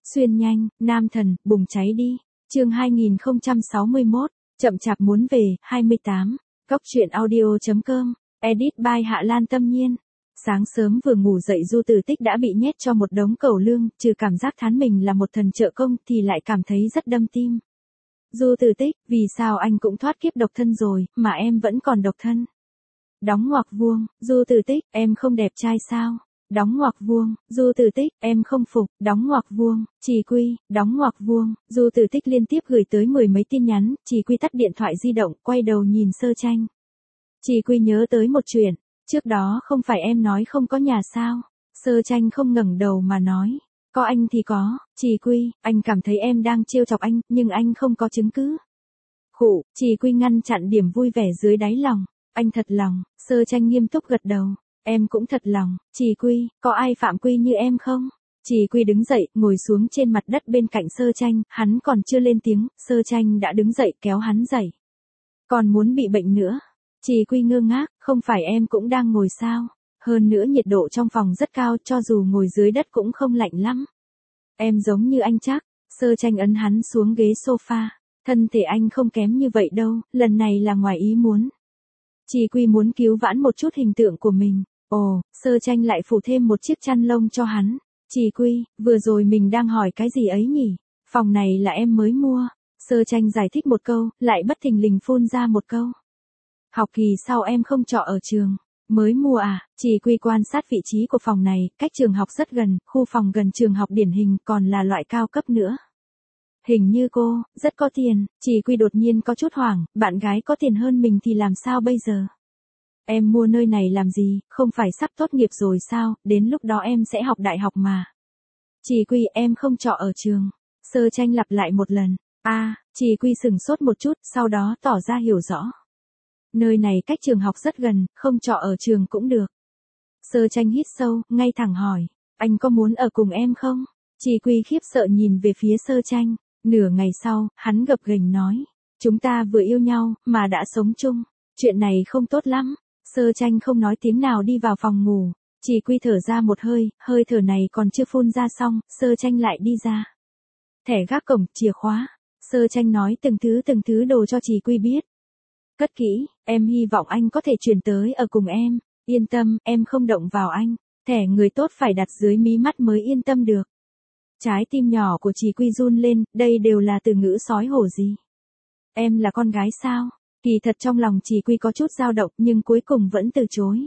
Xuyên nhanh, nam thần, bùng cháy đi. Chương 2061, chậm chạp muốn về, 28. Góc truyện audio.com, edit by Hạ Lan Tâm Nhiên. Sáng sớm vừa ngủ dậy Du Tử Tích đã bị nhét cho một đống cẩu lương, trừ cảm giác thán mình là một thần trợ công thì lại cảm thấy rất đâm tim. Du Tử Tích, vì sao anh cũng thoát kiếp độc thân rồi, mà em vẫn còn độc thân? Đóng ngoặc vuông, Du Tử Tích, em không đẹp trai sao? Đóng ngoặc vuông, Du Tử Tích, em không phục, đóng ngoặc vuông, Trì Quy, đóng ngoặc vuông, Du Tử Tích liên tiếp gửi tới 10 mấy tin nhắn, Trì Quy tắt điện thoại di động, quay đầu nhìn Sơ Tranh. Trì Quy nhớ tới một chuyện, trước đó không phải em nói không có nhà sao? Sơ Tranh không ngẩng đầu mà nói, có anh thì có, Trì Quy, anh cảm thấy em đang trêu chọc anh, nhưng anh không có chứng cứ. Khụ, Trì Quy ngăn chặn điểm vui vẻ dưới đáy lòng, anh thật lòng, Sơ Tranh nghiêm túc gật đầu. Em cũng thật lòng, Trì Quy, có ai phạm quy như em không? Trì Quy đứng dậy, ngồi xuống trên mặt đất bên cạnh Sơ Tranh, hắn còn chưa lên tiếng, Sơ Tranh đã đứng dậy kéo hắn dậy. Còn muốn bị bệnh nữa? Trì Quy ngơ ngác, không phải em cũng đang ngồi sao? Hơn nữa nhiệt độ trong phòng rất cao, cho dù ngồi dưới đất cũng không lạnh lắm. Em giống như anh chắc, Sơ Tranh ấn hắn xuống ghế sofa, thân thể anh không kém như vậy đâu, lần này là ngoài ý muốn. Trì Quy muốn cứu vãn một chút hình tượng của mình. Ồ, Sơ Tranh lại phủ thêm một chiếc chăn lông cho hắn. Trì Quy, vừa rồi mình đang hỏi cái gì ấy nhỉ? Phòng này là em mới mua. Sơ Tranh giải thích một câu, lại bất thình lình phun ra một câu. Học kỳ sau em không trọ ở trường. Mới mua à? Trì Quy quan sát vị trí của phòng này, cách trường học rất gần, khu phòng gần trường học điển hình còn là loại cao cấp nữa. Hình như cô, rất có tiền. Trì Quy đột nhiên có chút hoảng, bạn gái có tiền hơn mình thì làm sao bây giờ? Em mua nơi này làm gì, không phải sắp tốt nghiệp rồi sao, đến lúc đó em sẽ học đại học mà. Trì Quy, em không trọ ở trường. Sơ Tranh lặp lại một lần. Trì Quy sừng sốt một chút, sau đó tỏ ra hiểu rõ. Nơi này cách trường học rất gần, không trọ ở trường cũng được. Sơ Tranh hít sâu, ngay thẳng hỏi, anh có muốn ở cùng em không? Trì Quy khiếp sợ nhìn về phía Sơ Tranh. Nửa ngày sau, hắn gập ghềnh nói, chúng ta vừa yêu nhau, mà đã sống chung. Chuyện này không tốt lắm. Sơ Tranh không nói tiếng nào đi vào phòng ngủ. Trì Quy thở ra một hơi, hơi thở này còn chưa phun ra xong, Sơ Tranh lại đi ra. Thẻ gác cổng, chìa khóa. Sơ Tranh nói từng thứ đồ cho Trì Quy biết. Cất kỹ, em hy vọng anh có thể chuyển tới ở cùng em. Yên tâm, em không động vào anh. Thẻ người tốt phải đặt dưới mí mắt mới yên tâm được. Trái tim nhỏ của Trì Quy run lên, đây đều là từ ngữ sói hổ gì? Em là con gái sao? Kỳ thật trong lòng Trì Quy có chút dao động nhưng cuối cùng vẫn từ chối.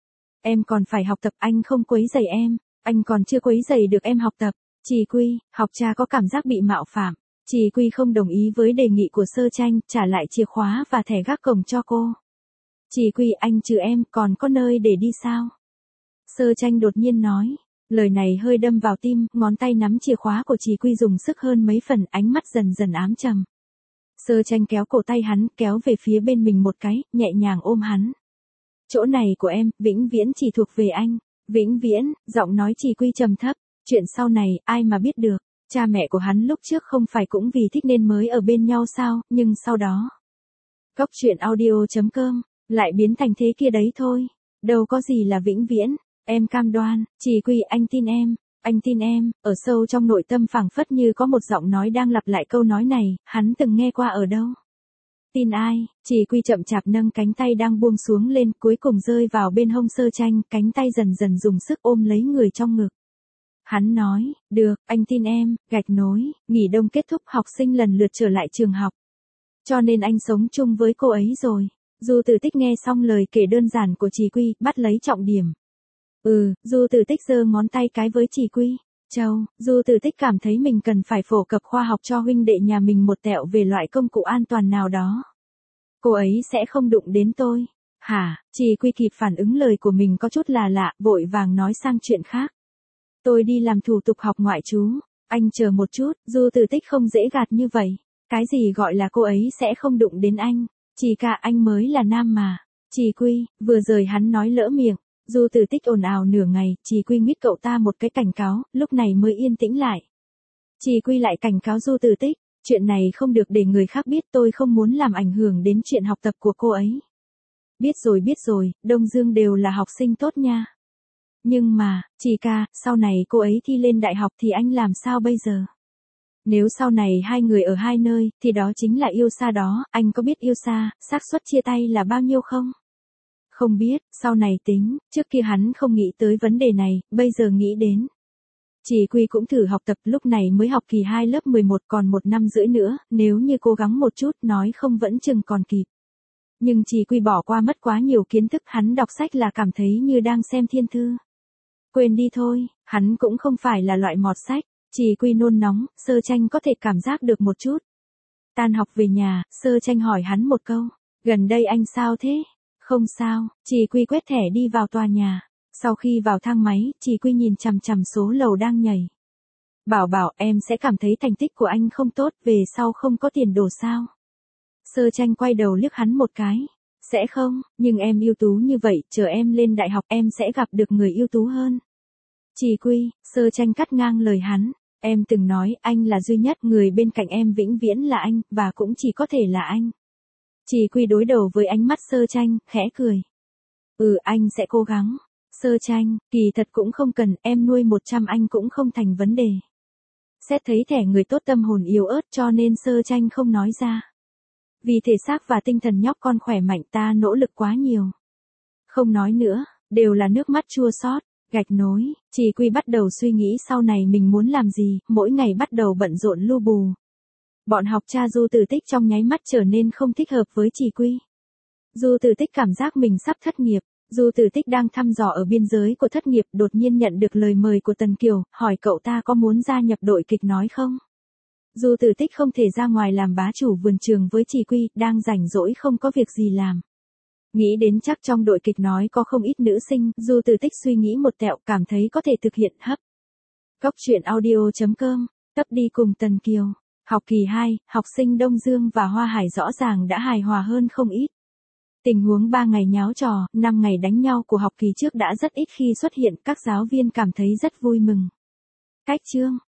Em còn phải học tập, anh không quấy rầy em, anh còn chưa quấy rầy được em học tập. Trì Quy, học cha có cảm giác bị mạo phạm. Trì Quy không đồng ý với đề nghị của Sơ Tranh, trả lại chìa khóa và thẻ gác cổng cho cô. Trì Quy, anh trừ em còn có nơi để đi sao? Sơ Tranh đột nhiên nói. Lời này hơi đâm vào tim, ngón tay nắm chìa khóa của Trì Quy dùng sức hơn mấy phần, ánh mắt dần dần ám trầm. Sơ Tranh kéo cổ tay hắn, kéo về phía bên mình một cái, nhẹ nhàng ôm hắn. Chỗ này của em, vĩnh viễn chỉ thuộc về anh. Vĩnh viễn, giọng nói Trì Quy trầm thấp. Chuyện sau này, ai mà biết được. Cha mẹ của hắn lúc trước không phải cũng vì thích nên mới ở bên nhau sao, nhưng sau đó. Góc truyện audio.com, lại biến thành thế kia đấy thôi. Đâu có gì là vĩnh viễn. Em cam đoan, Trì Quy, anh tin em. Anh tin em, ở sâu trong nội tâm phảng phất như có một giọng nói đang lặp lại câu nói này, hắn từng nghe qua ở đâu. Tin ai? Trì Quy chậm chạp nâng cánh tay đang buông xuống lên, cuối cùng rơi vào bên hông Sơ Tranh, cánh tay dần dần dùng sức ôm lấy người trong ngực. Hắn nói, được, anh tin em, gạch nối, nghỉ đông kết thúc học sinh lần lượt trở lại trường học. Cho nên anh sống chung với cô ấy rồi. Du Tử Tích nghe xong lời kể đơn giản của Trì Quy, bắt lấy trọng điểm. Du Tử Tích giơ ngón tay cái với Trì Quy. Du Tử Tích cảm thấy mình cần phải phổ cập khoa học cho huynh đệ nhà mình một tẹo về loại công cụ an toàn nào đó. Cô ấy sẽ không đụng đến tôi. Hả? Trì Quy kịp phản ứng lời của mình có chút là lạ, vội vàng nói sang chuyện khác. Tôi đi làm thủ tục học ngoại trú. Anh chờ một chút, Du Tử Tích không dễ gạt như vậy. Cái gì gọi là cô ấy sẽ không đụng đến anh? Chỉ cả anh mới là nam mà. Trì Quy, vừa rồi hắn nói lỡ miệng. Du Tử Tích ồn ào nửa ngày, Trì Quy nguyết cậu ta một cái cảnh cáo, lúc này mới yên tĩnh lại. Trì Quy lại cảnh cáo Du Tử Tích, chuyện này không được để người khác biết, tôi không muốn làm ảnh hưởng đến chuyện học tập của cô ấy. Biết rồi, Đông Dương đều là học sinh tốt nha. Nhưng mà, chị ca, sau này cô ấy thi lên đại học thì anh làm sao bây giờ? Nếu sau này hai người ở hai nơi, thì đó chính là yêu xa đó, anh có biết yêu xa, xác suất chia tay là bao nhiêu không? Không biết, sau này tính, trước kia hắn không nghĩ tới vấn đề này, bây giờ nghĩ đến. Chị Quy cũng thử học tập, lúc này mới học kỳ 2 lớp 11 còn 1 năm rưỡi nữa, nếu như cố gắng một chút nói không vẫn chừng còn kịp. Nhưng chị Quy bỏ qua mất quá nhiều kiến thức, hắn đọc sách là cảm thấy như đang xem thiên thư. Quên đi thôi, hắn cũng không phải là loại mọt sách. Chị Quy nôn nóng, Sơ Tranh có thể cảm giác được một chút. Tan học về nhà, Sơ Tranh hỏi hắn một câu. Gần đây anh sao thế? Không sao, chị Quy quét thẻ đi vào tòa nhà. Sau khi vào thang máy, chị Quy nhìn chằm chằm số lầu đang nhảy. Bảo bảo em sẽ cảm thấy thành tích của anh không tốt, về sau không có tiền đồ sao? Sơ Tranh quay đầu liếc hắn một cái. Sẽ không, nhưng em ưu tú như vậy, chờ em lên đại học em sẽ gặp được người ưu tú hơn. Chị Quy, Sơ Tranh cắt ngang lời hắn. Em từng nói anh là duy nhất, người bên cạnh em vĩnh viễn là anh, và cũng chỉ có thể là anh. Chị Quy đối đầu với ánh mắt Sơ Tranh, khẽ cười. Anh sẽ cố gắng. Sơ Tranh, kỳ thật cũng không cần, em nuôi 100 anh cũng không thành vấn đề. Xét thấy thẻ người tốt tâm hồn yếu ớt cho nên Sơ Tranh không nói ra. Vì thể xác và tinh thần nhóc con khỏe mạnh ta nỗ lực quá nhiều. Không nói nữa, đều là nước mắt chua xót. Gạch nối, chị Quy bắt đầu suy nghĩ sau này mình muốn làm gì, mỗi ngày bắt đầu bận rộn lu bù. Bọn học cha Du Tử Tích trong nháy mắt trở nên không thích hợp với chị Quy. Du Tử Tích cảm giác mình sắp thất nghiệp. Du Tử Tích đang thăm dò ở biên giới của thất nghiệp, đột nhiên nhận được lời mời của Tần Kiều, hỏi cậu ta có muốn gia nhập đội kịch nói không? Du Tử Tích không thể ra ngoài làm bá chủ vườn trường với chị Quy, đang rảnh rỗi không có việc gì làm. Nghĩ đến chắc trong đội kịch nói có không ít nữ sinh, Du Tử Tích suy nghĩ một tẹo, cảm thấy có thể thực hiện hấp. Góc truyện audio.com, tấp đi cùng Tần Kiều. Học kỳ 2, học sinh Đông Dương và Hoa Hải rõ ràng đã hài hòa hơn không ít. Tình huống 3 ngày nháo trò, 5 ngày đánh nhau của học kỳ trước đã rất ít khi xuất hiện, các giáo viên cảm thấy rất vui mừng. Cách chương